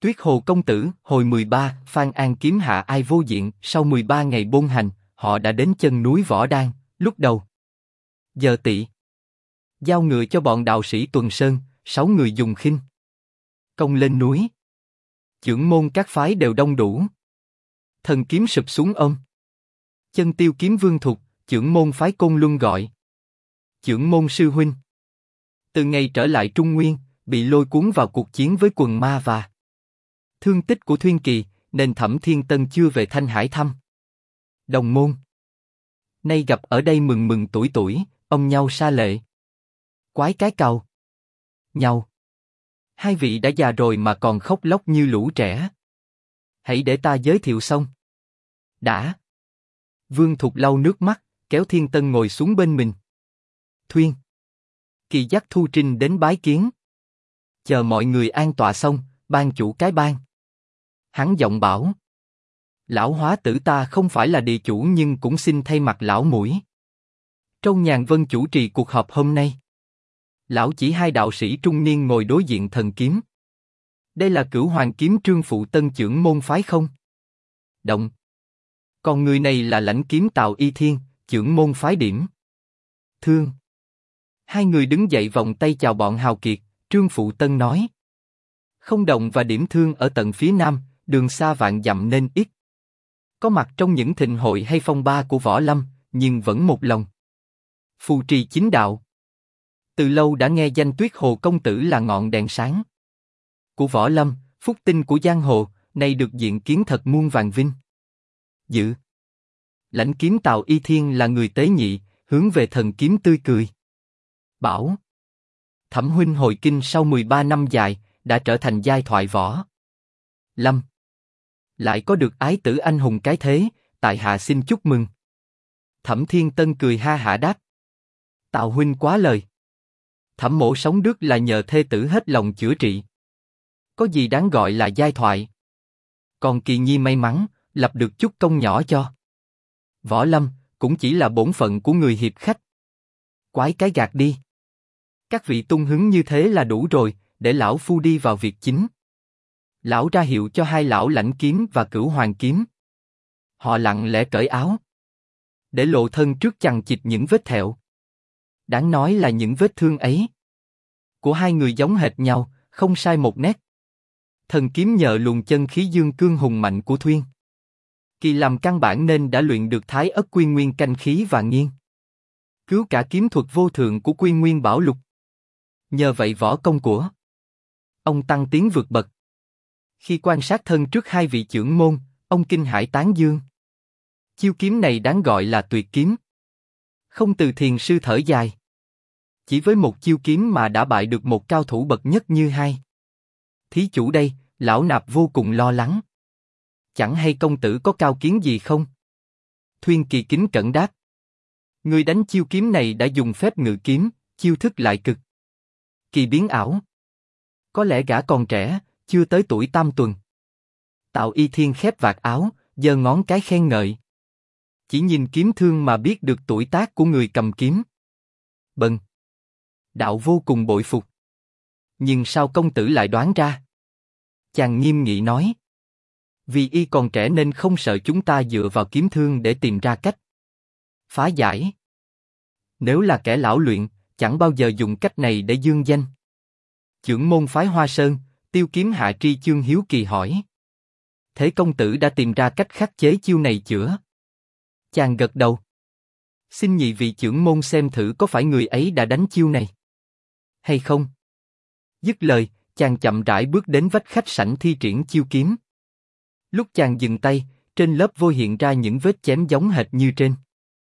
Tuyết Hồ công tử, hồi 13, Phan An kiếm hạ ai vô diện, sau 13 ngày bôn hành, họ đã đến chân núi Võ Đan, lúc đầu. Giờ Tỵ giao ngựa cho bọn đạo sĩ tuần sơn, 6 người dùng khinh công lên núi. Chưởng môn các phái đều đông đủ. Thần kiếm sụp xuống ôm. Chân tiêu kiếm vương thục, chưởng môn phái Côn Luân gọi. Chưởng môn sư huynh. Từ ngày trở lại Trung Nguyên, bị lôi cuốn vào cuộc chiến với quần ma và thương tích của Thuyên Kỳ, nên Thẩm Thiên Tân chưa về Thanh Hải thăm đồng môn. Nay gặp ở đây mừng mừng tuổi, ông nhau sa lệ. Quái cái cầu nhau. Hai vị đã già rồi mà còn khóc lóc như lũ trẻ. Hãy để ta giới thiệu xong. Đã. Vương Thục lau nước mắt, kéo Thiên Tân ngồi xuống bên mình. Thuyên Kỳ dắt Thu Trinh đến bái kiến. Chờ mọi người an tọa xong, ban chủ cái ban. Hắn giọng bảo: lão hóa tử ta không phải là địa chủ nhưng cũng xin thay mặt lão mũi Trong Nhàn Vân chủ trì cuộc họp hôm nay. Lão chỉ hai đạo sĩ trung niên ngồi đối diện thần kiếm. Đây là Cửu Hoàng kiếm Trương Phụ Tân chưởng môn phái không? Động. Còn người này là Lãnh kiếm Tào Y Thiên, chưởng môn phái Điểm Thương. Hai người đứng dậy vòng tay chào bọn hào kiệt. Trương Phụ Tân nói: không Động và Điểm Thương ở tận phía nam, đường xa vạn dặm nên ít có mặt trong những thịnh hội hay phong ba của võ lâm, nhưng vẫn một lòng phù trì chính đạo. Từ lâu đã nghe danh Tuyết Hồ công tử là ngọn đèn sáng của võ lâm, phúc tinh của giang hồ, nay được diện kiến thật muôn vàn vinh dự. Lãnh kiếm Tào Y Thiên là người tế nhị, hướng về thần kiếm tươi cười bảo: Thẩm huynh hồi kinh sau 13 năm dài, đã trở thành giai thoại võ lâm, lại có được ái tử anh hùng cái thế, tại hạ xin chúc mừng. Thẩm Thiên Tân cười ha hả đáp: Tào huynh quá lời. Thẩm mỗ sống đức là nhờ thê tử hết lòng chữa trị, có gì đáng gọi là giai thoại. Còn Kỳ Nhi may mắn lập được chút công nhỏ cho võ lâm, cũng chỉ là bổn phận của người hiệp khách. Quái cái gạt đi. Các vị tung hứng như thế là đủ rồi, để lão phu đi vào việc chính. Lão ra hiệu cho hai lão Lãnh kiếm và Cửu Hoàng kiếm. Họ lặng lẽ cởi áo, để lộ thân trước chằng chịt những vết thẹo. Đáng nói là những vết thương ấy của hai người giống hệt nhau, không sai một nét. Thần kiếm nhờ luồng chân khí dương cương hùng mạnh của Thuyên Kỳ làm căn bản nên đã luyện được Thái Ất Quy Nguyên canh khí và nghiên cứu cả kiếm thuật vô thượng của Quy Nguyên Bảo Lục. Nhờ vậy võ công của ông tăng tiến vượt bậc. Khi quan sát thân trước hai vị chưởng môn, ông kinh hãi tán dương: chiêu kiếm này đáng gọi là tuyệt kiếm. Không từ thiền sư thở dài: chỉ với một chiêu kiếm mà đã bại được một cao thủ bậc nhất như hai thí chủ đây, lão nạp vô cùng lo lắng. Chẳng hay công tử có cao kiến gì không? Thuyên Kỳ kính cẩn đáp: người đánh chiêu kiếm này đã dùng phép ngự kiếm, chiêu thức lại cực kỳ biến ảo. Có lẽ gã còn trẻ, chưa tới tuổi tam tuần. Tào Y Thiên khép vạt áo, giơ ngón cái khen ngợi: chỉ nhìn kiếm thương mà biết được tuổi tác của người cầm kiếm. Bần đạo vô cùng bội phục. Nhưng sao công tử lại đoán ra? Chàng nghiêm nghị nói: vì y còn trẻ nên không sợ chúng ta dựa vào kiếm thương để tìm ra cách phá giải. Nếu là kẻ lão luyện, chẳng bao giờ dùng cách này để dương danh. Chưởng môn phái Hoa Sơn, Tiêu kiếm hạ tri Chương hiếu kỳ hỏi: thế công tử đã tìm ra cách khắc chế chiêu này chữa? Chàng gật đầu: xin nhị vị chưởng môn xem thử có phải người ấy đã đánh chiêu này hay không. Dứt lời, chàng chậm rãi bước đến vách khách sảnh thi triển chiêu kiếm. Lúc chàng dừng tay, trên lớp vôi hiện ra những vết chém giống hệt như trên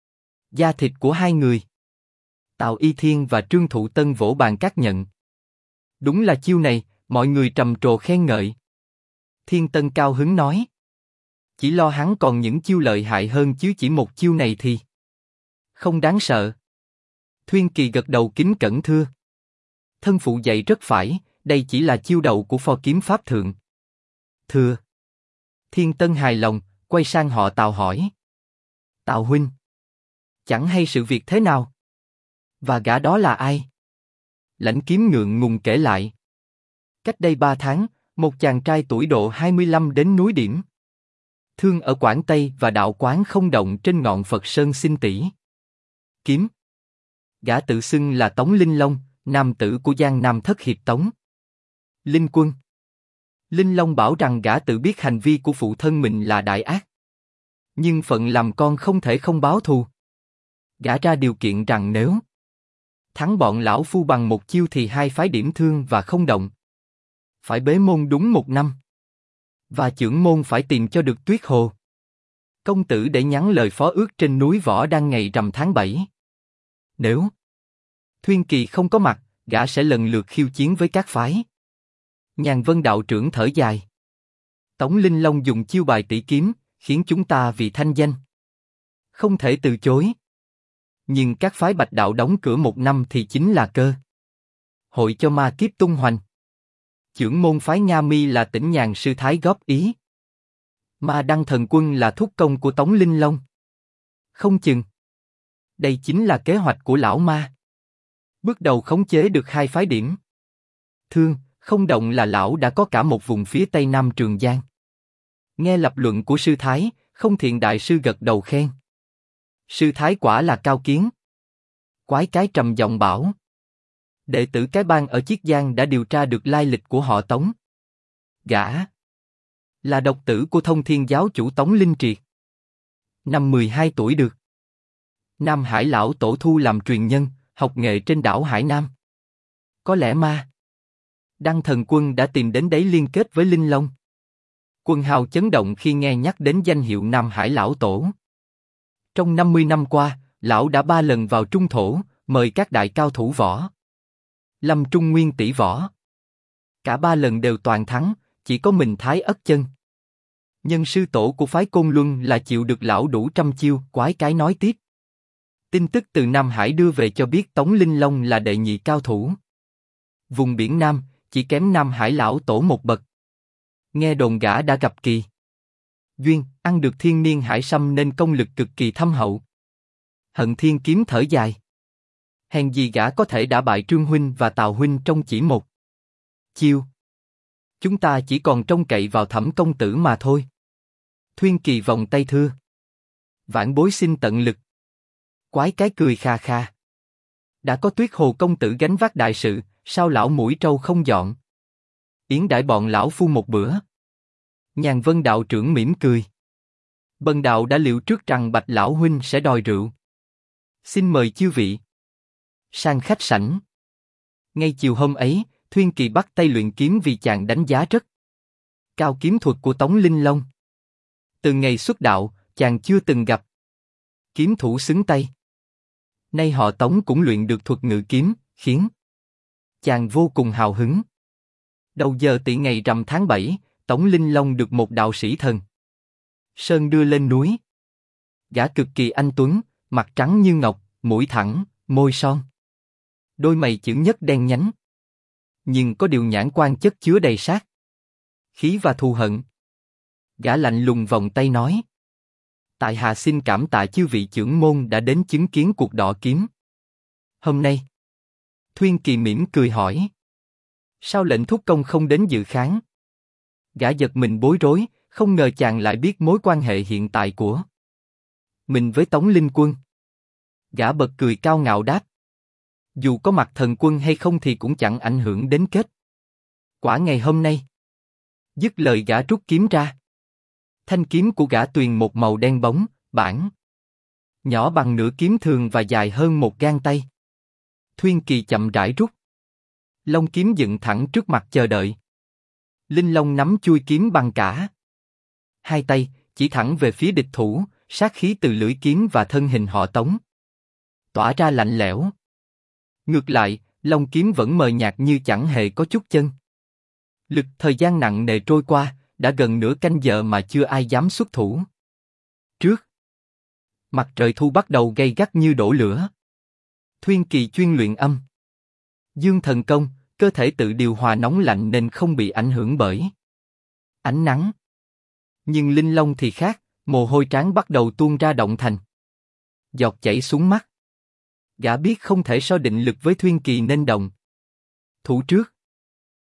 da thịt của hai người. Tào Y Thiên và Trương Thụ Tân vỗ bàn các nhận: đúng là chiêu này. Mọi người trầm trồ khen ngợi. Thiên Tân cao hứng nói: chỉ lo hắn còn những chiêu lợi hại hơn chứ chỉ một chiêu này thì không đáng sợ. Thuyên Kỳ gật đầu kính cẩn thưa: thân phụ dạy rất phải, đây chỉ là chiêu đầu của pho kiếm pháp thượng. Thưa. Thiên Tân hài lòng, quay sang họ Tào hỏi: Tào huynh, chẳng hay sự việc thế nào? Và gã đó là ai? Lãnh kiếm ngượng ngùng kể lại: cách đây 3 tháng, một chàng trai tuổi độ 25 đến núi Điểm Thương ở Quảng Tây và đạo quán không động trên ngọn Phật Sơn xin tỷ. Kiếm. Gã tự xưng là Tống Linh Long, nam tử của Giang Nam thất hiệp Tống Linh Quân. Linh Long bảo rằng gã tự biết hành vi của phụ thân mình là đại ác, nhưng phận làm con không thể không báo thù. Gã ra điều kiện rằng nếu thắng bọn lão phu bằng một chiêu thì hai phái Điểm Thương và không động phải bế môn đúng 1 năm, và chưởng môn phải tìm cho được Tuyết Hồ công tử để nhắn lời phó ước trên núi Võ Đăng ngày rằm tháng 7. Nếu Thuyên Kỳ không có mặt, gã sẽ lần lượt khiêu chiến với các phái. Nhàn Vân đạo trưởng thở dài. Tống Linh Long dùng chiêu bài tỷ kiếm, khiến chúng ta vì thanh danh không thể từ chối. Nhưng các phái Bạch đạo đóng cửa 1 năm thì chính là cơ hội cho ma kiếp tung hoành. Chưởng môn phái Nga Mi là Tĩnh Nhàn sư thái góp ý. Ma Đăng thần quân là thúc công của Tống Linh Long. Không chừng đây chính là kế hoạch của lão ma. Bước đầu khống chế được hai phái Điểm Thương, không động là lão đã có cả một vùng phía tây nam Trường Giang. Nghe lập luận của sư thái, Không Thiện đại sư gật đầu khen. Sư thái quả là cao kiến. Quái cái trầm giọng bảo. Đệ tử cái bang ở Chiết Giang đã điều tra được lai lịch của họ Tống. Gã là độc tử của Thông Thiên giáo chủ Tống Linh Triệt. Năm 12 tuổi được Nam Hải lão tổ thu làm truyền nhân, học nghệ trên đảo Hải Nam. Có lẽ ma Đăng thần quân đã tìm đến đấy liên kết với Linh Long. Quần hào chấn động khi nghe nhắc đến danh hiệu Nam Hải lão tổ. Trong 50 năm qua, lão đã 3 lần vào trung thổ, mời các đại cao thủ võ lâm Trung Nguyên tỷ võ. Cả 3 lần đều toàn thắng, chỉ có mình Thái Ất Chân, nhân sư tổ của phái Côn Luân, là chịu được lão đủ trăm chiêu. Quái cái nói tiếp. Tin tức từ Nam Hải đưa về cho biết Tống Linh Long là đệ nhị cao thủ vùng biển Nam, chỉ kém Nam Hải lão tổ một bậc. Nghe đồn gã đã gặp kỳ duyên, ăn được thiên niên hải sâm nên công lực cực kỳ thâm hậu. Hận Thiên Kiếm thở dài. Hèn gì gã có thể đả bại Trương huynh và Tào huynh trong chỉ một chiêu. Chúng ta chỉ còn trông cậy vào Thẩm công tử mà thôi. Thuyên Kỳ vòng tay thưa. Vãn bối xin tận lực. Quái cái cười kha kha. Đã có Tuyết Hồ công tử gánh vác đại sự, sao lão mũi trâu không dọn? Yến đãi bọn lão phu một bữa. Nhàn Vân đạo trưởng mỉm cười. Bần đạo đã liệu trước rằng Bạch lão huynh sẽ đòi rượu. Xin mời chư vị sang khách sảnh. Ngay chiều hôm ấy, Thuyên Kỳ bắt tay luyện kiếm vì chàng đánh giá rất cao kiếm thuật của Tống Linh Long. Từ ngày xuất đạo, chàng chưa từng gặp kiếm thủ xứng tay. Nay họ Tống cũng luyện được thuật ngự kiếm, khiến chàng vô cùng hào hứng. Đầu giờ tỵ ngày rằm tháng 7, Tống Linh Long được một đạo sĩ thần sơn đưa lên núi. Gã cực kỳ anh tuấn, mặt trắng như ngọc, mũi thẳng, môi son, đôi mày chữ nhất đen nhánh, nhưng có điều nhãn quan chất chứa đầy sát khí và thù hận. Gã lạnh lùng vòng tay nói: tại hạ xin cảm tạ chư vị chưởng môn đã đến chứng kiến cuộc đọ kiếm hôm nay. Thuyên Kỳ mỉm cười hỏi: sao lệnh thúc công không đến dự khán? Gã giật mình bối rối, không ngờ chàng lại biết mối quan hệ hiện tại của mình với Tống Linh Quân. Gã bật cười cao ngạo đáp: dù có mặt thần quân hay không thì cũng chẳng ảnh hưởng đến kết quả ngày hôm nay. Dứt lời gã rút kiếm ra. Thanh kiếm của gã tuyền một màu đen bóng, bản nhỏ bằng nửa kiếm thường và dài hơn một gang tay. Thuyên Kỳ chậm rãi rút long kiếm dựng thẳng trước mặt chờ đợi. Linh Long nắm chuôi kiếm bằng cả hai tay, chỉ thẳng về phía địch thủ, sát khí từ lưỡi kiếm và thân hình họ Tống tỏa ra lạnh lẽo. Ngược lại, long kiếm vẫn mờ nhạt như chẳng hề có chút chân lực. Thời gian nặng nề trôi qua, đã gần nửa canh giờ mà chưa ai dám xuất thủ. Trước mặt trời thu bắt đầu gay gắt như đổ lửa. Thuyên Kỳ chuyên luyện âm dương thần công, cơ thể tự điều hòa nóng lạnh nên không bị ảnh hưởng bởi ánh nắng. Nhưng Linh Long thì khác, mồ hôi trán bắt đầu tuôn ra động thành giọt chảy xuống mắt. Gã biết không thể so định lực với Thuyên Kỳ nên đồng thủ trước.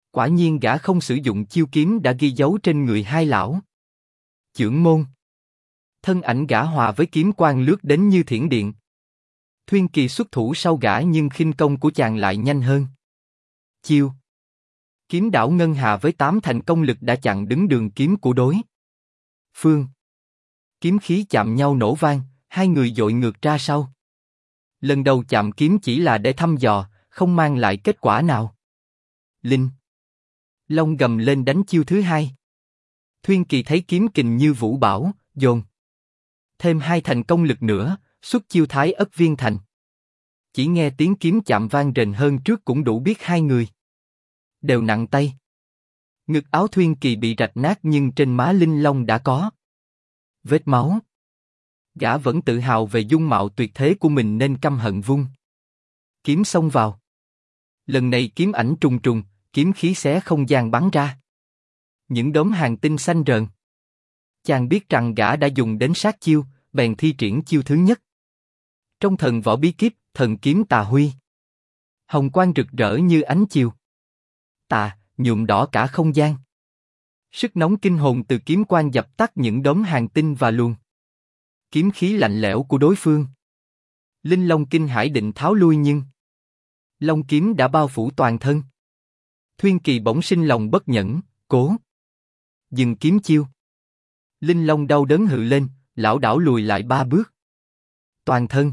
Quả nhiên gã không sử dụng chiêu kiếm đã ghi dấu trên người hai lão. Chưởng môn. Thân ảnh gã hòa với kiếm quang lướt đến như thiểm điện. Thuyên Kỳ xuất thủ sau gã nhưng khinh công của chàng lại nhanh hơn. Chiêu. Kiếm đảo ngân hà với 8 thành công lực đã chặn đứng đường kiếm của đối phương. Kiếm khí chạm nhau nổ vang, hai người dội ngược ra sau. Lần đầu chạm kiếm chỉ là để thăm dò, không mang lại kết quả nào. Linh Long gầm lên đánh chiêu thứ hai. Thuyên Kỳ thấy kiếm kình như vũ bão, dồn thêm 2 thành công lực nữa, xuất chiêu Thái Ất Viên Thành. Chỉ nghe tiếng kiếm chạm vang rền hơn trước cũng đủ biết hai người đều nặng tay. Ngực áo Thuyên Kỳ bị rạch nát nhưng trên má Linh Long đã có vết máu. Gã vẫn tự hào về dung mạo tuyệt thế của mình nên căm hận vung kiếm xông vào. Lần này kiếm ảnh trùng trùng, kiếm khí xé không gian bắn ra. Những đốm hàng tinh xanh rờn. Chàng biết rằng gã đã dùng đến sát chiêu, bèn thi triển chiêu thứ nhất. Trong thần võ bí kíp, thần kiếm tà huy. Hồng quang rực rỡ như ánh chiều tà, nhuộm đỏ cả không gian. Sức nóng kinh hồn từ kiếm quang dập tắt những đốm hàng tinh và luồng kiếm khí lạnh lẽo của đối phương. Linh Long kinh hãi định tháo lui nhưng long kiếm đã bao phủ toàn thân. Thuyên Kỳ bỗng sinh lòng bất nhẫn, cố dừng kiếm chiêu. Linh Long đau đớn hự lên, lảo đảo lùi lại 3 bước. Toàn thân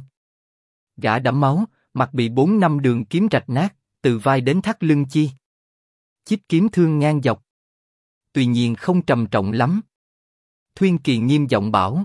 gã đẫm máu, mặt bị 4-5 đường kiếm rạch nát, từ vai đến thắt lưng chi chích kiếm thương ngang dọc. Tuy nhiên không trầm trọng lắm. Thuyên Kỳ nghiêm giọng bảo: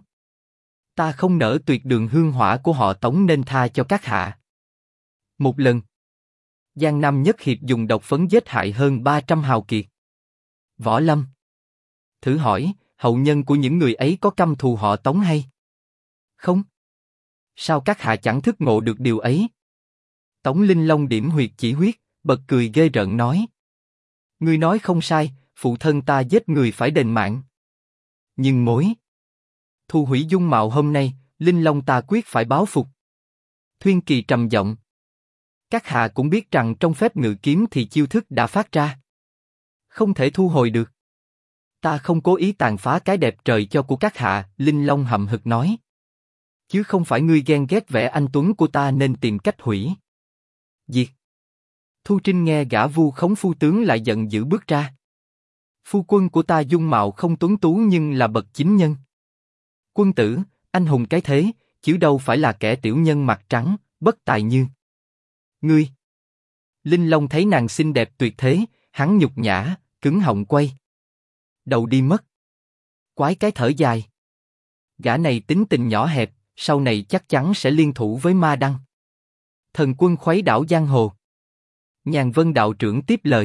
ta không nỡ tuyệt đường hương hỏa của họ Tống nên tha cho các hạ. Một lần, Giang Nam Nhất Hiệp dùng độc phấn giết hại hơn 300 hào kiệt võ lâm. Thử hỏi, hậu nhân của những người ấy có căm thù họ Tống hay không? Sao các hạ chẳng thức ngộ được điều ấy? Tống Linh Long điểm huyệt chỉ huyết, bật cười ghê rợn nói: ngươi nói không sai, phụ thân ta giết người phải đền mạng. Nhưng mối thu hủy dung mạo hôm nay, Linh Long ta quyết phải báo phục. Thuyên Kỳ trầm giọng: các hạ cũng biết rằng trong phép ngự kiếm thì chiêu thức đã phát ra, không thể thu hồi được. Ta không cố ý tàn phá cái đẹp trời cho của các hạ, Linh Long hậm hực nói. Chứ không phải ngươi ghen ghét vẻ anh tuấn của ta nên tìm cách hủy diệt. Thu Trinh nghe gã vu khống phu tướng lại giận dữ bước ra. Phu quân của ta dung mạo không tuấn tú nhưng là bậc chính nhân. Quân tử, anh hùng cái thế, chứ đâu phải là kẻ tiểu nhân mặt trắng, bất tài như ngươi. Linh Long thấy nàng xinh đẹp tuyệt thế, hắn nhục nhã, cứng họng quay đầu đi mất. Quái cái thở dài. Gã này tính tình nhỏ hẹp, sau này chắc chắn sẽ liên thủ với Ma Đăng, thần quân khuấy đảo giang hồ. Nhàn Vân đạo trưởng tiếp lời: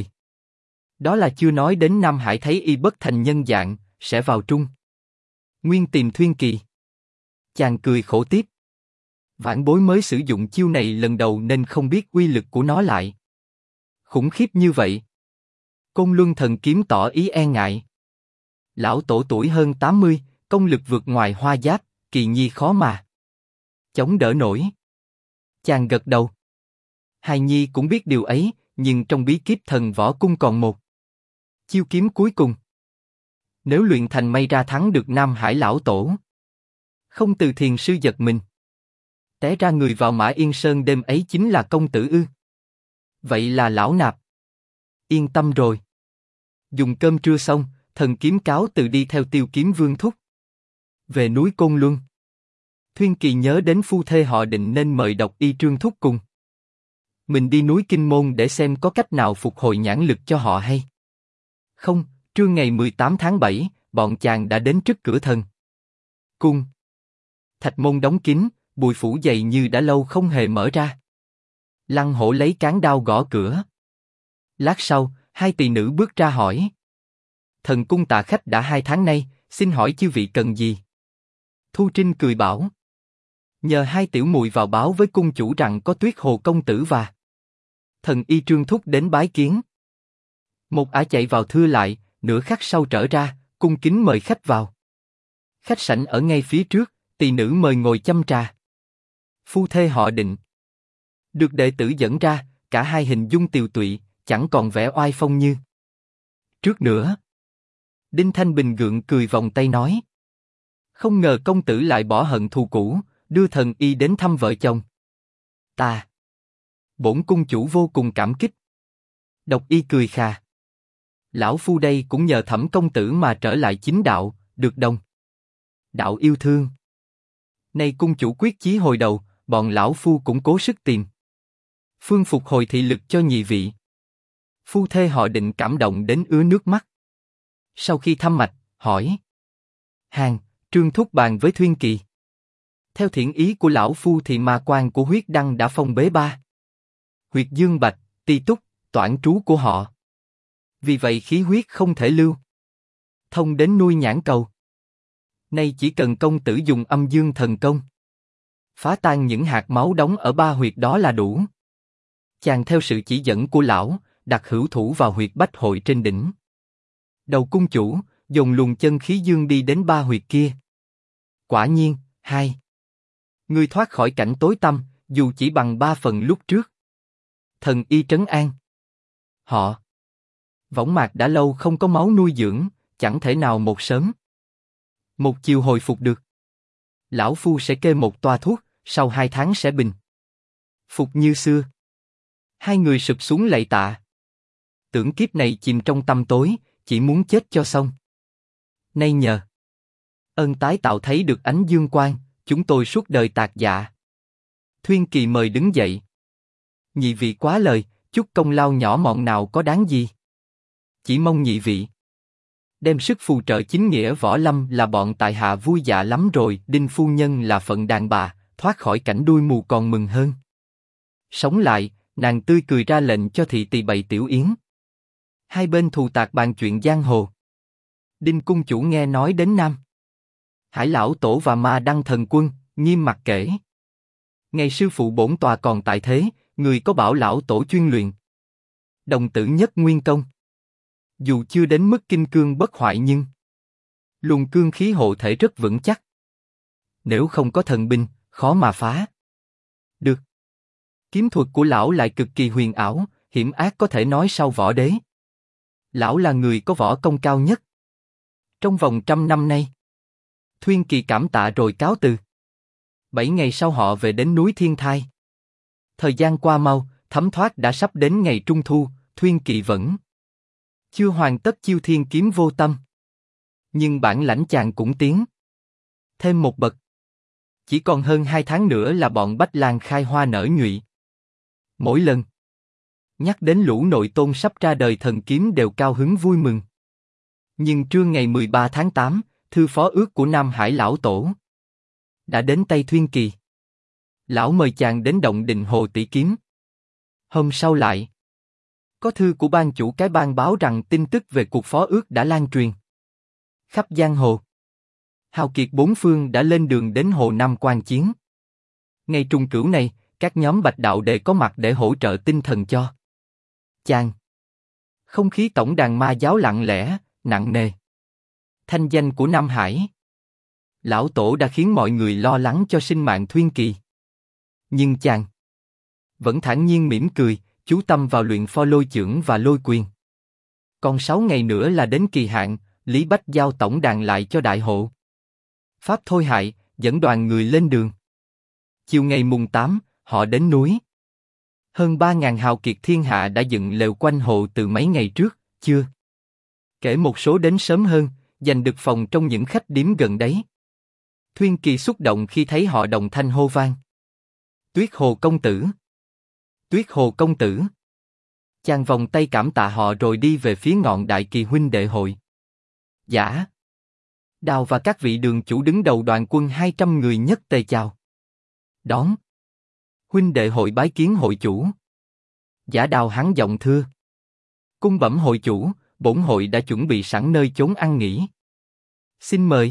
đó là chưa nói đến Nam Hải thấy y bất thành nhân dạng, sẽ vào Trung Nguyên tìm Thuyên Kỳ. Chàng cười khổ tiếp: vãn bối mới sử dụng chiêu này lần đầu nên không biết uy lực của nó lại khủng khiếp như vậy. Côn Luân thần kiếm tỏ ý e ngại: lão tổ tuổi hơn 80, công lực vượt ngoài Hoa Giáp, Kỳ nhi khó mà chống đỡ nổi. Chàng gật đầu. Hài nhi cũng biết điều ấy, nhưng trong bí kíp thần võ cung còn một chiêu kiếm cuối cùng. Nếu luyện thành may ra thắng được Nam Hải lão tổ. Không từ thiền sư giật mình. Té ra người vào Mã Yên Sơn đêm ấy chính là công tử ư? Vậy là lão nạp yên tâm rồi. Dùng cơm trưa xong, thần kiếm cáo từ đi theo Tiêu Kiếm Vương thúc về núi Côn Luân. Thuyên Kỳ nhớ đến phu thê họ Định nên mời Độc Y Trương thúc cùng mình đi núi Kinh Môn để xem có cách nào phục hồi nhãn lực cho họ hay không. Trưa ngày 18 tháng 7, bọn chàng đã đến trước cửa thần cung. Thạch môn đóng kín, bụi phủ dày như đã lâu không hề mở ra. Lăng Hổ lấy cán đao gõ cửa. Lát sau, hai tỳ nữ bước ra hỏi: thần cung tạ khách đã 2 tháng nay, xin hỏi chư vị cần gì? Thu Trinh cười bảo: nhờ hai tiểu muội vào báo với cung chủ rằng có Tuyết Hồ công tử và thần y Trương thúc đến bái kiến. Một ả chạy vào thưa lại, nửa khắc sau trở ra, cung kính mời khách vào. Khách sảnh ở ngay phía trước, tỳ nữ mời ngồi châm trà. Phu thê họ Định được đệ tử dẫn ra, cả hai hình dung tiều tụy, chẳng còn vẻ oai phong như Trước nữa. Đinh Thanh Bình gượng cười vòng tay nói. Không ngờ công tử lại bỏ hận thù cũ, đưa thần y đến thăm vợ chồng. Ta. Bổn cung chủ vô cùng cảm kích. Độc y cười khà. Lão phu đây cũng nhờ Thẩm công tử mà trở lại chính đạo, được đồng. Đạo yêu thương. Nay cung chủ quyết chí hồi đầu, bọn lão phu cũng cố sức tìm phương phục hồi thị lực cho nhị vị. Phu thê họ Định cảm động đến ứa nước mắt. Sau khi thăm mạch, hỏi. Hàng, Trương thúc bàn với Thuyên Kỳ. Theo thiện ý của lão phu thì ma quan của huyết đăng đã phong bế ba huyệt dương bạch, ti túc, toản trú của họ. Vì vậy khí huyết không thể lưu thông đến nuôi nhãn cầu. Nay chỉ cần công tử dùng âm dương thần công phá tan những hạt máu đóng ở ba huyệt đó là đủ. Chàng theo sự chỉ dẫn của lão, đặt hữu thủ vào huyệt bách hội trên đỉnh đầu cung chủ, dồn luồng chân khí dương đi đến ba huyệt kia. Quả nhiên, người thoát khỏi cảnh tối tăm, dù chỉ bằng 3 phần lúc trước. Thần y trấn an. Họ. Võng mạc đã lâu không có máu nuôi dưỡng, chẳng thể nào một sớm một chiều hồi phục được. Lão phu sẽ kê một toa thuốc, sau 2 tháng sẽ bình phục như xưa. Hai người sụp xuống lạy tạ. Tưởng kiếp này chìm trong tăm tối, chỉ muốn chết cho xong. Nay nhờ ơn tái tạo thấy được ánh dương quang, chúng tôi suốt đời tạc dạ. Thuyên Kỳ mời đứng dậy. Nhị vị quá lời, chút công lao nhỏ mọn nào có đáng gì. Chỉ mong nhị vị đem sức phù trợ chính nghĩa võ lâm là bọn tại hạ vui dạ lắm rồi. Đinh phu nhân là phận đàn bà, thoát khỏi cảnh đuôi mù còn mừng hơn. Sống lại, nàng tươi cười ra lệnh cho thị tỳ bày tiểu yến. Hai bên thù tạc bàn chuyện giang hồ. Đinh cung chủ nghe nói đến Nam Hải lão tổ và Ma Đăng thần quân, nghiêm mặt kể. Ngày sư phụ bổn tòa còn tại thế, người có bảo lão tổ chuyên luyện đồng tử nhất nguyên công. Dù chưa đến mức kinh cương bất hoại nhưng luồng cương khí hộ thể rất vững chắc. Nếu không có thần binh, khó mà phá được. Kiếm thuật của lão lại cực kỳ huyền ảo, hiểm ác có thể nói sau võ đế. Lão là người có võ công cao nhất trong vòng 100 năm nay. Thuyên Kỳ cảm tạ rồi cáo từ. 7 ngày sau họ về đến núi Thiên Thai. Thời gian qua mau, thấm thoát đã sắp đến ngày Trung Thu. Thuyên Kỳ vẫn chưa hoàn tất chiêu thiên kiếm vô tâm. Nhưng bản lãnh chàng cũng tiến thêm một bậc. Chỉ còn hơn 2 tháng nữa là bọn Bách Lan khai hoa nở nhụy. Mỗi lần nhắc đến lũ nội tôn sắp ra đời thần kiếm đều cao hứng vui mừng. Nhưng trưa ngày 13 tháng 8, thư phó ước của Nam Hải lão tổ đã đến tay Thuyên Kỳ. Lão mời chàng đến động Định Hồ tỷ kiếm. Hôm sau lại có thư của ban chủ cái bang báo rằng tin tức về cuộc phó ước đã lan truyền khắp giang hồ. Hào kiệt bốn phương đã lên đường đến Hồ Nam quan chiến. Ngày trùng cửu này, các nhóm bạch đạo đệ có mặt để hỗ trợ tinh thần cho chàng. Không khí tổng đàn ma giáo lặng lẽ, nặng nề. Thanh danh của Nam Hải lão tổ đã khiến mọi người lo lắng cho sinh mạng Thuyên Kỳ. Nhưng chàng vẫn thản nhiên mỉm cười, chú tâm vào luyện pho lôi chưởng và lôi quyền. Còn 6 ngày nữa là đến kỳ hạn, Lý Bách giao tổng đàn lại cho đại hộ pháp thôi hại, dẫn đoàn người lên đường. Chiều ngày mùng 8, họ đến núi. Hơn 3.000 hào kiệt thiên hạ đã dựng lều quanh hồ từ mấy ngày trước, chưa kể một số đến sớm hơn, giành được phòng trong những khách điếm gần đấy. Thuyên Kỳ xúc động khi thấy họ đồng thanh hô vang. Tuyết Hồ công tử! Tuyết Hồ công tử! Chàng vòng tay cảm tạ họ rồi đi về phía ngọn Đại Kỳ huynh đệ hội. Giả Đào và các vị đường chủ đứng đầu đoàn quân 200 người nhất tề chào đón. Huynh đệ hội bái kiến hội chủ. Giả Đào hắn giọng thưa. Cung bẩm hội chủ, bổn hội đã chuẩn bị sẵn nơi chốn ăn nghỉ. Xin mời.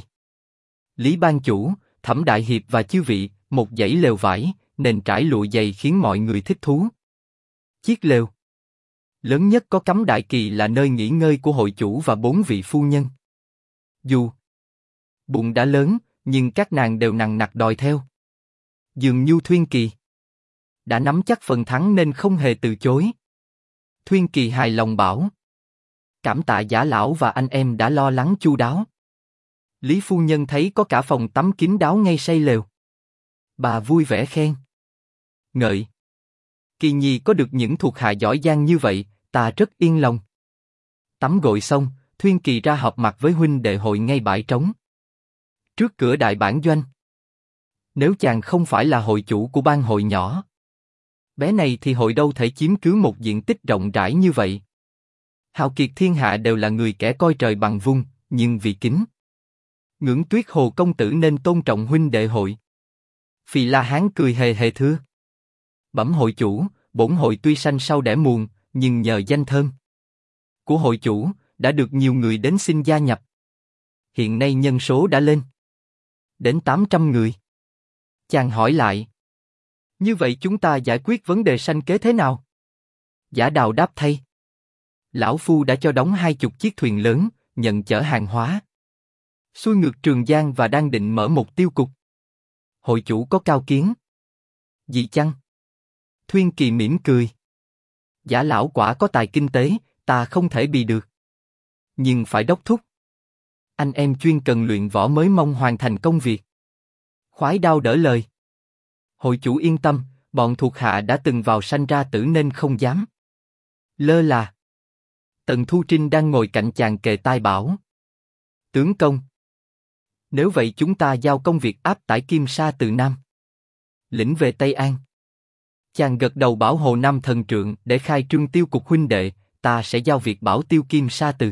Lý ban chủ, Thẩm đại hiệp và chư vị, một dãy lều vải, nền trải lụa dày khiến mọi người thích thú. Chiếc lều lớn nhất có cắm đại kỳ là nơi nghỉ ngơi của hội chủ và 4 vị phu nhân. Dù bụng đã lớn, nhưng các nàng đều nằng nặc đòi theo. Dường như Thuyên Kỳ đã nắm chắc phần thắng nên không hề từ chối. Thuyên Kỳ hài lòng bảo. Cảm tạ Giả lão và anh em đã lo lắng chu đáo. Lý phu nhân thấy có cả phòng tắm kín đáo ngay say lều. Bà vui vẻ khen. Ngợi. Kỳ nhi có được những thuộc hạ giỏi giang như vậy, ta rất yên lòng. Tắm gội xong, Thuyên Kỳ ra họp mặt với huynh đệ hội ngay bãi trống. Trước cửa đại bản doanh. Nếu chàng không phải là hội chủ của bang hội nhỏ, bé này thì hội đâu thể chiếm cứ một diện tích rộng rãi như vậy. Hào kiệt thiên hạ đều là người kẻ coi trời bằng vung, nhưng vì kính ngưỡng Tuyết Hồ công tử nên tôn trọng huynh đệ hội. Phì La Hán cười hề hề thưa. Bẩm hội chủ, bổn hội tuy sanh sau đẻ muộn, nhưng nhờ danh thơm của hội chủ, đã được nhiều người đến xin gia nhập. Hiện nay nhân số đã lên đến 800 người. Chàng hỏi lại. Như vậy chúng ta giải quyết vấn đề sanh kế thế nào? Giả Đào đáp thay. Lão Phu đã cho đóng 20 chiếc thuyền lớn, nhận chở hàng hóa. Xuôi ngược Trường Giang và đang định mở một tiêu cục. Hội chủ có cao kiến gì chăng? Thuyên Kỳ mỉm cười. Giả lão quả có tài kinh tế, ta không thể bì được. Nhưng phải đốc thúc. Anh em chuyên cần luyện võ mới mong hoàn thành công việc. Khoái Đao đỡ lời. Hội chủ yên tâm, bọn thuộc hạ đã từng vào sanh ra tử nên không dám lơ là. Tần Thu Trinh đang ngồi cạnh chàng kề tai bảo. Tướng công. Nếu vậy chúng ta giao công việc áp tải Kim Sa từ Nam lĩnh về Tây An. Chàng gật đầu bảo Hồ Nam thần trượng để khai trương tiêu cục huynh đệ, ta sẽ giao việc bảo tiêu Kim Sa từ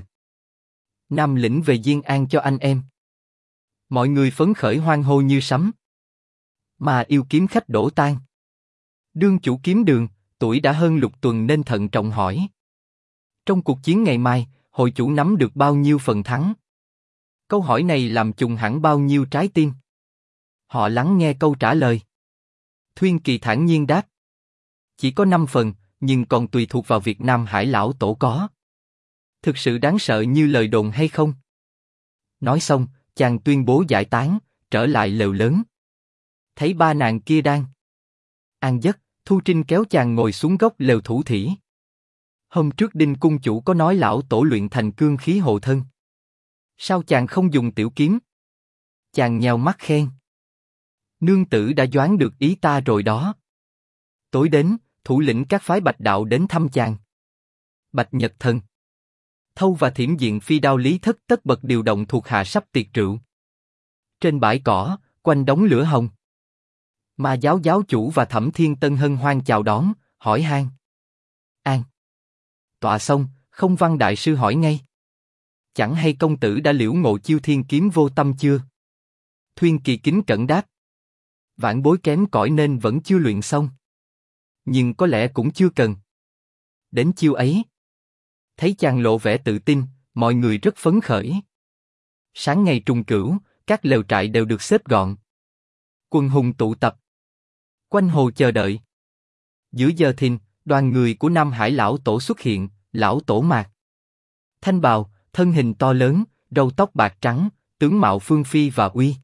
Nam lĩnh về Diên An cho anh em. Mọi người phấn khởi hoan hô như sấm. Mà yêu kiếm khách đổ tan. Đương chủ kiếm đường, tuổi đã hơn Lục Tuần nên thận trọng hỏi. Trong cuộc chiến ngày mai, hội chủ nắm được bao nhiêu phần thắng? Câu hỏi này làm trùng hẳn bao nhiêu trái tim. Họ lắng nghe câu trả lời. Thuyên Kỳ thản nhiên đáp. Chỉ có 5 phần, nhưng còn tùy thuộc vào việc Nam Hải lão tổ có thực sự đáng sợ như lời đồn hay không. Nói xong, chàng tuyên bố giải tán, trở lại lều lớn. Thấy ba nàng kia đang an giấc, Thu Trinh kéo chàng ngồi xuống góc lều thủ thỉ. Hôm trước Đinh cung chủ có nói lão tổ luyện thành cương khí hộ thân. Sao chàng không dùng tiểu kiếm? Chàng nheo mắt khen. Nương tử đã đoán được ý ta rồi đó. Tối đến, thủ lĩnh các phái Bạch đạo đến thăm chàng. Bạch Nhật Thần, Thâu và Thiểm Diện Phi Đao Lý Thất tất bật điều động thuộc hạ sắp tiệc rượu. Trên bãi cỏ, quanh đống lửa hồng, Ma giáo giáo chủ và Thẩm Thiên Tân hân hoan chào đón, hỏi han. An. Tọa xong, Không Văn đại sư hỏi ngay. Chẳng hay công tử đã liễu ngộ chiêu thiên kiếm vô tâm chưa? Thuyên Kỳ kính cẩn đáp. Vãn bối kém cỏi nên vẫn chưa luyện xong. Nhưng có lẽ cũng chưa cần đến chiêu ấy. Thấy chàng lộ vẻ tự tin, mọi người rất phấn khởi. Sáng ngày trùng cửu, các lều trại đều được xếp gọn. Quân hùng tụ tập quanh hồ chờ đợi. Giữa giờ thìn, đoàn người của Nam Hải lão tổ xuất hiện. Lão tổ Mạc thanh bào, thân hình to lớn, râu tóc bạc trắng, tướng mạo phương phi và uy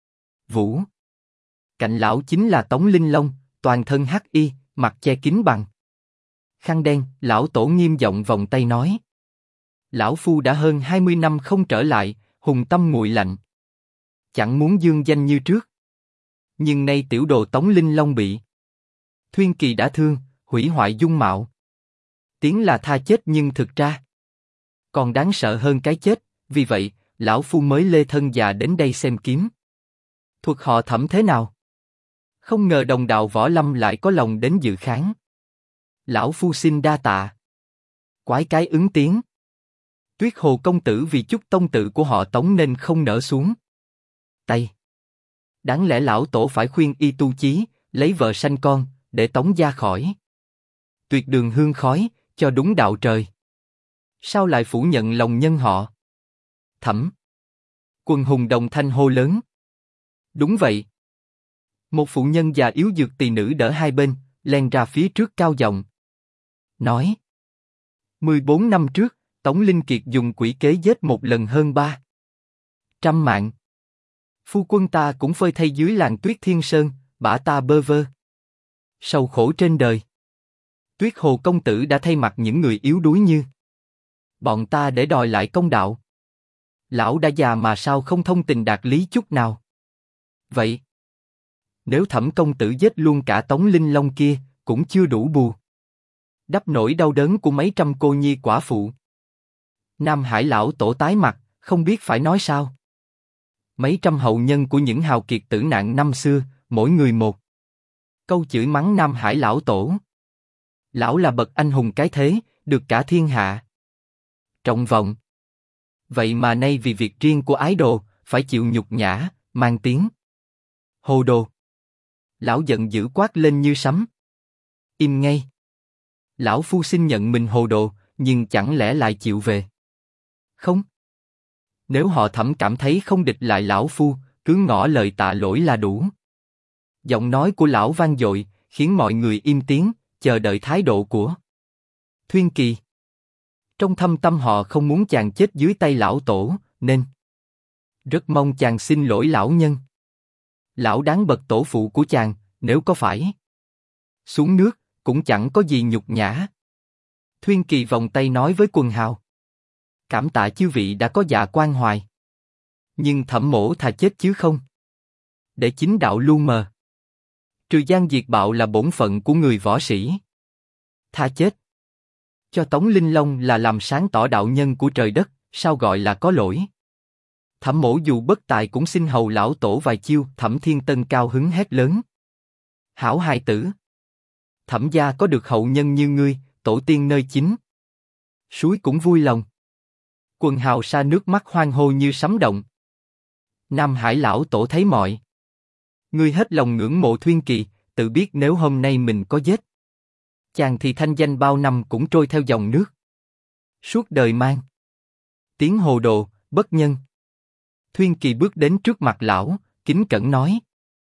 vũ. Cạnh lão chính là Tống Linh Long, toàn thân hắc y, mặt che kín bằng khăn đen. Lão tổ nghiêm giọng vòng tay nói. Lão phu đã hơn 20 năm không trở lại, hùng tâm nguội lạnh, chẳng muốn dương danh như trước. Nhưng nay tiểu đồ Tống Linh Long bị Thuyên Kỳ đã thương, hủy hoại dung mạo. Tiếng là tha chết nhưng thực ra còn đáng sợ hơn cái chết, vì vậy, lão phu mới lê thân già đến đây xem kiếm thuật họ Thẩm thế nào. Không ngờ đồng đạo võ lâm lại có lòng đến dự khán. Lão phu xin đa tạ. Quái cái ứng tiếng. Tuyết Hồ công tử vì chút tông tự của họ Tống nên không nỡ xuống tay. Đáng lẽ lão tổ phải khuyên y tu chí, lấy vợ sanh con, để Tống gia khỏi tuyệt đường hương khói, cho đúng đạo trời. Sao lại phủ nhận lòng nhân họ Thẩm? Quần hùng đồng thanh hô lớn. Đúng vậy. Một phụ nhân già yếu dược tỳ nữ đỡ hai bên, len ra phía trước cao giọng nói. 14 năm trước, Tống Linh Kiệt dùng quỷ kế giết một lần hơn 300 mạng. Phu quân ta cũng phơi thay dưới làng Tuyết Thiên Sơn, bả ta bơ vơ sầu khổ trên đời. Tuyết Hồ công tử đã thay mặt những người yếu đuối như Bọn ta để đòi lại công đạo. Lão đã già mà sao không thông tình đạt lý chút nào? Vậy, nếu Thẩm công tử giết luôn cả Tống Linh Long kia, cũng chưa đủ bù đắp nỗi đau đớn của mấy trăm cô nhi quả phụ. Nam Hải lão tổ tái mặt, không biết phải nói sao. Mấy trăm hậu nhân của những hào kiệt tử nạn năm xưa, mỗi người một câu chửi mắng Nam Hải lão tổ. Lão là bậc anh hùng cái thế, được cả thiên hạ trọng vọng. Vậy mà nay vì việc riêng của ái đồ, phải chịu nhục nhã, mang tiếng hồ đồ. Lão giận dữ quát lên như sấm. Im ngay! Lão phu xin nhận mình hồ đồ, nhưng chẳng lẽ lại chịu về? Không. Nếu họ Thẩm cảm thấy không địch lại lão phu, cứ ngỏ lời tạ lỗi là đủ. Giọng nói của lão vang dội, khiến mọi người im tiếng, chờ đợi thái độ của Thuyên Kỳ. Trong thâm tâm họ không muốn chàng chết dưới tay lão tổ, nên rất mong chàng xin lỗi lão nhân. Lão đáng bậc tổ phụ của chàng, nếu có phải xuống nước, cũng chẳng có gì nhục nhã. Thuyên Kỳ vòng tay nói với quần hào. Cảm tạ chư vị đã có dạ quan hoài. Nhưng Thẩm mỗ thà chết chứ không để chính đạo lu mờ. Trừ gian diệt bạo là bổn phận của người võ sĩ. Tha chết cho Tống Linh Long là làm sáng tỏ đạo nhân của trời đất, sao gọi là có lỗi? Thẩm mỗ dù bất tài cũng xin hầu lão tổ vài chiêu. Thẩm Thiên Tân cao hứng hét lớn. Hảo hài tử! Thẩm gia có được hậu nhân như ngươi, tổ tiên nơi chính suối cũng vui lòng. Quần hào sa nước mắt hoan hô như sấm động. Nam Hải lão tổ thấy mọi người hết lòng ngưỡng mộ Thuyên Kỳ, tự biết nếu hôm nay mình có giết chàng thì thanh danh bao năm cũng trôi theo dòng nước. Suốt đời mang tiếng hồ đồ, bất nhân. Thuyên Kỳ bước đến trước mặt lão, kính cẩn nói.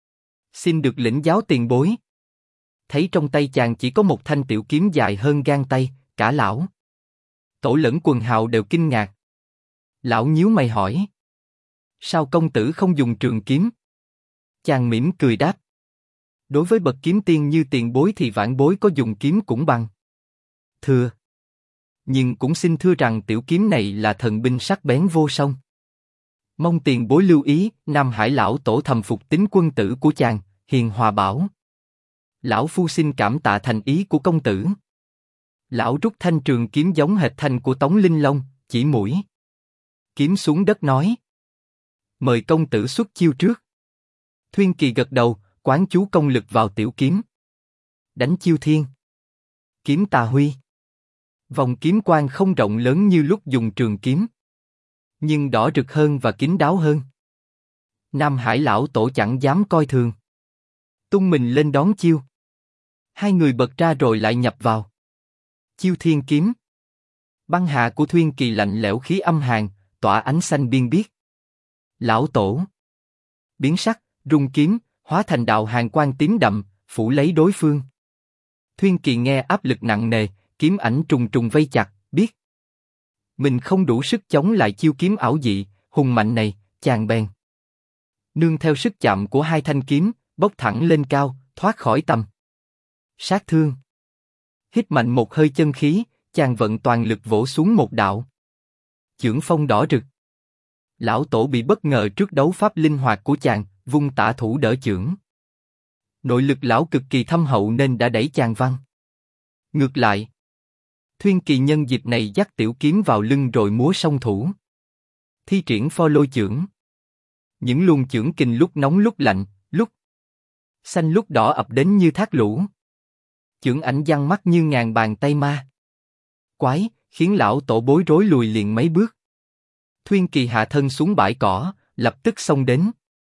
Xin được lĩnh giáo tiền bối. Thấy trong tay chàng chỉ có một thanh tiểu kiếm dài hơn gang tay, cả lão tổ lẫn quần hào đều kinh ngạc. Lão nhíu mày hỏi. Sao công tử không dùng trường kiếm? Chàng mỉm cười đáp. Đối với bậc kiếm tiên như tiền bối thì vãn bối có dùng kiếm cũng bằng thưa. Nhưng cũng xin thưa rằng tiểu kiếm này là thần binh sắc bén vô song. Mong tiền bối lưu ý. Nam Hải lão tổ thầm phục tính quân tử của chàng, hiền hòa bảo. Lão phu xin cảm tạ thành ý của công tử. Lão rút thanh trường kiếm giống hệt thanh của Tống Linh Long, chỉ mũi kiếm xuống đất nói. Mời công tử xuất chiêu trước. Thuyên Kỳ gật đầu, quán chú công lực vào tiểu kiếm. Đánh chiêu thiên kiếm tà huy. Vòng kiếm quang không rộng lớn như lúc dùng trường kiếm, nhưng đỏ rực hơn và kín đáo hơn. Nam Hải lão tổ chẳng dám coi thường, tung mình lên đón chiêu. Hai người bật ra rồi lại nhập vào chiêu thiên kiếm. Băng hà của Thuyên Kỳ lạnh lẽo khí âm hàn, tỏa ánh xanh biên biếc. Lão tổ biến sắc, rung kiếm, hóa thành đạo hàn quang tím đậm, phủ lấy đối phương. Thuyên Kỳ nghe áp lực nặng nề, kiếm ảnh trùng trùng vây chặt, biết mình không đủ sức chống lại chiêu kiếm ảo dị, hùng mạnh này, chàng bèn nương theo sức chạm của hai thanh kiếm, bốc thẳng lên cao, thoát khỏi tầm sát thương. Hít mạnh một hơi chân khí, chàng vận toàn lực vỗ xuống một đạo chưởng phong đỏ rực. Lão tổ bị bất ngờ trước đấu pháp linh hoạt của chàng, vung tả thủ đỡ chưởng. Nội lực lão cực kỳ thâm hậu nên đã đẩy chàng văng ngược lại. Thuyên Kỳ nhân dịp này dắt tiểu kiếm vào lưng rồi múa song thủ, thi triển pho lôi chưởng. Những luồng chưởng kình lúc nóng lúc lạnh, lúc xanh lúc đỏ ập đến như thác lũ. Chưởng ảnh giăng mắt như ngàn bàn tay ma quái, khiến lão tổ bối rối lùi liền mấy bước. Thuyên Kỳ hạ thân xuống bãi cỏ, lập tức xông đến.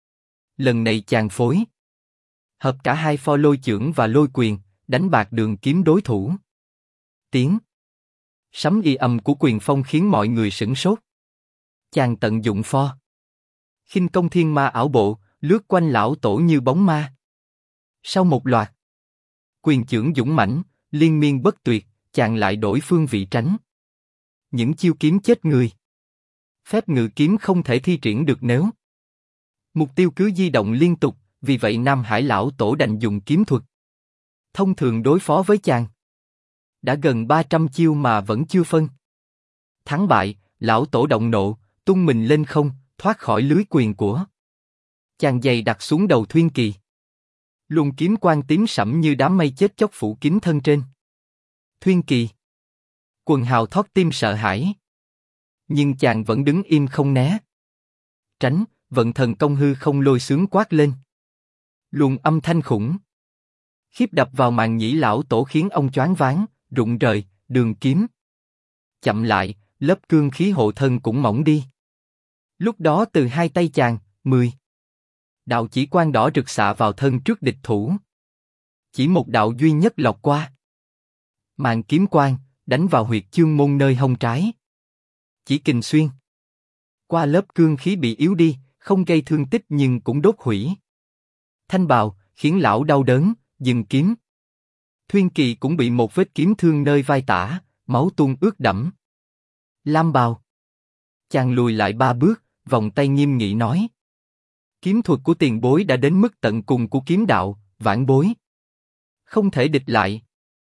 Lần này chàng phối hợp cả hai pho lôi chưởng và lôi quyền, đánh bạc đường kiếm đối thủ. Tiếng sấm y ầm của quyền phong khiến mọi người sửng sốt. Chàng tận dụng pho khinh công thiên ma ảo bộ, lướt quanh lão tổ như bóng ma. Sau một loạt quyền chưởng dũng mãnh, liên miên bất tuyệt, chàng lại đổi phương vị tránh những chiêu kiếm chết người. Phép ngự kiếm không thể thi triển được nếu mục tiêu cứ di động liên tục, vì vậy Nam Hải lão tổ đành dùng kiếm thuật thông thường đối phó với chàng. Đã gần 300 chiêu mà vẫn chưa phân Thắng bại, lão tổ động nộ, tung mình lên không, thoát khỏi lưới quyền của chàng giày đặt xuống đầu Thuyên Kỳ. Luồng kiếm quang tím sẫm như đám mây chết chóc phủ kín thân trên Thuyên Kỳ. Quần hào thót tim sợ hãi, nhưng chàng vẫn đứng im không né tránh. Vận thần công hư không lôi sướng quát lên. Luồng âm thanh khủng khiếp đập vào màng nhĩ lão tổ khiến ông choáng váng, rụng rời. Đường kiếm chậm lại, lớp cương khí hộ thân cũng mỏng đi. Lúc đó từ hai tay chàng, 10 đạo chỉ quang đỏ rực xạ vào thân trước địch thủ. Chỉ một đạo duy nhất lọt qua màn kiếm quang, đánh vào huyệt chương môn nơi hông trái. Chỉ kình xuyên qua lớp cương khí bị yếu đi, không gây thương tích nhưng cũng đốt hủy thanh bào, khiến lão đau đớn, dừng kiếm. Thuyên Kỳ cũng bị một vết kiếm thương nơi vai tả, máu tuôn ướt đẫm. Lam bào. Chàng lùi lại 3 bước, vòng tay nghiêm nghị nói: kiếm thuật của tiền bối đã đến mức tận cùng của kiếm đạo, vãn bối không thể địch lại.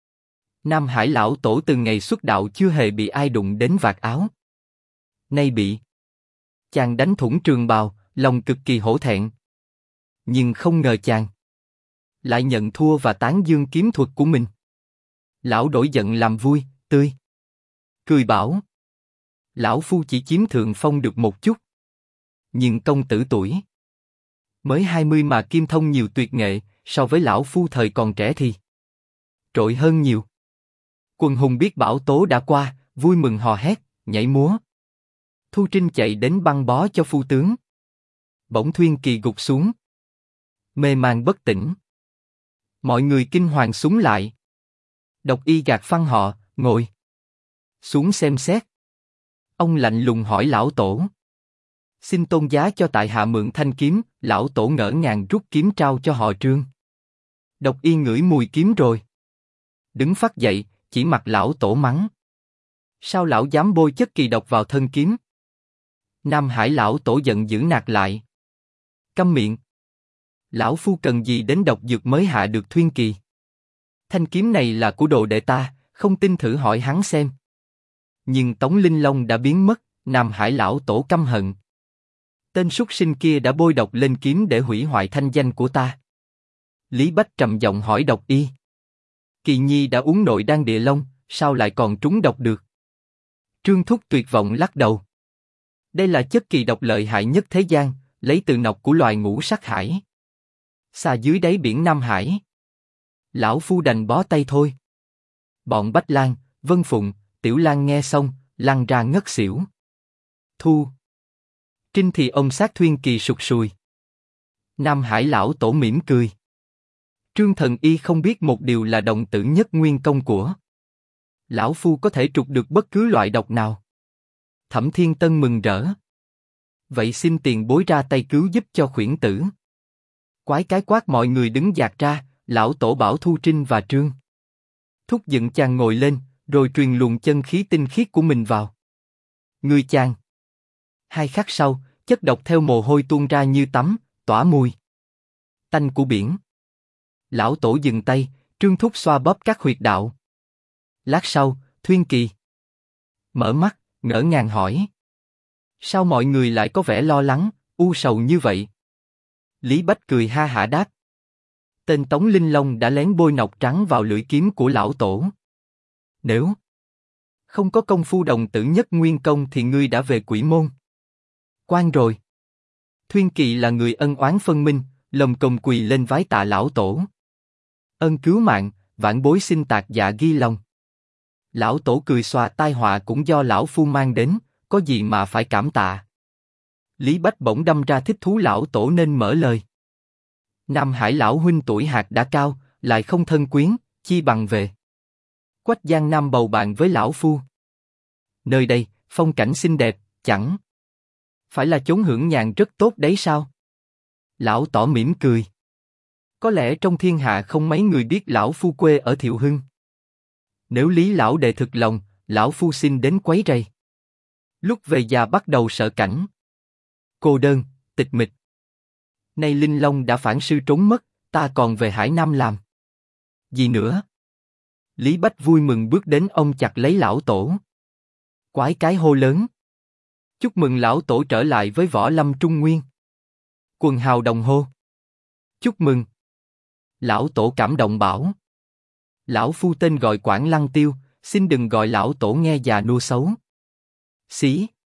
Nam Hải lão tổ từ ngày xuất đạo chưa hề bị ai đụng đến vạt áo, nay bị chàng đánh thủng trường bào, lòng cực kỳ hổ thẹn. Nhưng không ngờ chàng lại nhận thua và tán dương kiếm thuật của mình. Lão đổi giận làm vui, tươi cười bảo: lão phu chỉ chiếm thượng phong được một chút, nhưng công tử tuổi mới 20 mà kim thông nhiều tuyệt nghệ, so với lão phu thời còn trẻ thì trội hơn nhiều. Quần hùng biết bão tố đã qua, vui mừng hò hét, nhảy múa. Thu Trinh chạy đến băng bó cho phu tướng. Bỗng Thuyên Kỳ gục xuống, mê man bất tỉnh. Mọi người kinh hoàng súng lại. Độc Y gạt phăng họ, ngồi xuống xem xét. Ông lạnh lùng hỏi lão tổ: xin tôn giá cho tại hạ mượn thanh kiếm. Lão tổ ngỡ ngàng rút kiếm trao cho họ Trương. Độc Y ngửi mùi kiếm rồi, đứng phắt dậy, chỉ mặt lão tổ mắng: sao lão dám bôi chất kỳ độc vào thân kiếm? Nam Hải lão tổ giận dữ nạt lại: câm miệng. Lão phu cần gì đến độc dược mới hạ được Thuyên Kỳ? Thanh kiếm này là của đồ đệ ta, không tin thử hỏi hắn xem. Nhưng Tống Linh Long đã biến mất. Nam Hải lão tổ căm hận: tên súc sinh kia đã bôi độc lên kiếm để hủy hoại thanh danh của ta. Lý Bách trầm giọng hỏi Độc Y: Kỳ nhi đã uống nội đan địa long, sao lại còn trúng độc được? Trương Thúc tuyệt vọng lắc đầu: đây là chất kỳ độc lợi hại nhất thế gian, lấy từ nọc của loài ngũ sắc hải, xa dưới đáy biển Nam Hải. Lão phu đành bó tay thôi. Bọn Bách Lan, Vân Phụng, Tiểu Lan nghe xong, lăn ra ngất xỉu. Thu Trinh thì ông sát Thuyên Kỳ sụt sùi. Nam Hải lão tổ mỉm cười. Trương Thần Y không biết một điều là đồng tử nhất nguyên công của lão phu có thể trục được bất cứ loại độc nào. Thẩm Thiên Tân mừng rỡ: vậy xin tiền bối ra tay cứu giúp cho khuyển tử. Quái cái quát mọi người đứng dạt ra. Lão tổ bảo Thu Trinh và Trương Thúc dựng chàng ngồi lên, rồi truyền luồng chân khí tinh khiết của mình vào người chàng. 2 khắc sau, chất độc theo mồ hôi tuôn ra như tắm, tỏa mùi tanh của biển. Lão tổ dừng tay, Trương Thúc xoa bóp các huyệt đạo. Lát sau, Thuyên Kỳ mở mắt, ngỡ ngàng hỏi: sao mọi người lại có vẻ lo lắng, u sầu như vậy? Lý Bách cười ha hả đáp: tên Tống Linh Long đã lén bôi nọc trắng vào lưỡi kiếm của lão tổ. Nếu không có công phu đồng tử nhất nguyên công thì ngươi đã về Quỷ Môn quan rồi. Thuyên Kỳ là người ân oán phân minh, lồng cồng quỳ lên vái tạ lão tổ: ân cứu mạng, vãn bối xin tạc dạ ghi lòng. Lão tổ cười xòa: tai họa cũng do lão phu mang đến, có gì mà phải cảm tạ. Lý Bách bỗng đâm ra thích thú lão tổ nên mở lời: Nam Hải lão huynh tuổi hạt đã cao, lại không thân quyến, chi bằng về Quách Giang Nam bầu bạn với lão phu. Nơi đây phong cảnh xinh đẹp, chẳng phải là chốn hưởng nhàn rất tốt đấy sao? Lão tỏ mỉm cười: có lẽ trong thiên hạ không mấy người biết lão phu quê ở Thiệu Hưng. Nếu Lý lão đệ thực lòng, lão phu xin đến quấy rầy. Lúc về già bắt đầu sợ cảnh cô đơn, tịch mịch. Nay Linh Long đã phản sư trốn mất, ta còn về Hải Nam làm gì nữa? Lý Bách vui mừng bước đến ôm chặt lấy lão tổ. Quái cái hô lớn. Chúc mừng lão tổ trở lại với võ lâm trung nguyên. Quần hào đồng hô. Chúc mừng. Lão tổ cảm động bảo. Lão phu tên gọi Quảng Lăng Tiêu, xin đừng gọi lão tổ nghe già nua xấu. Xí.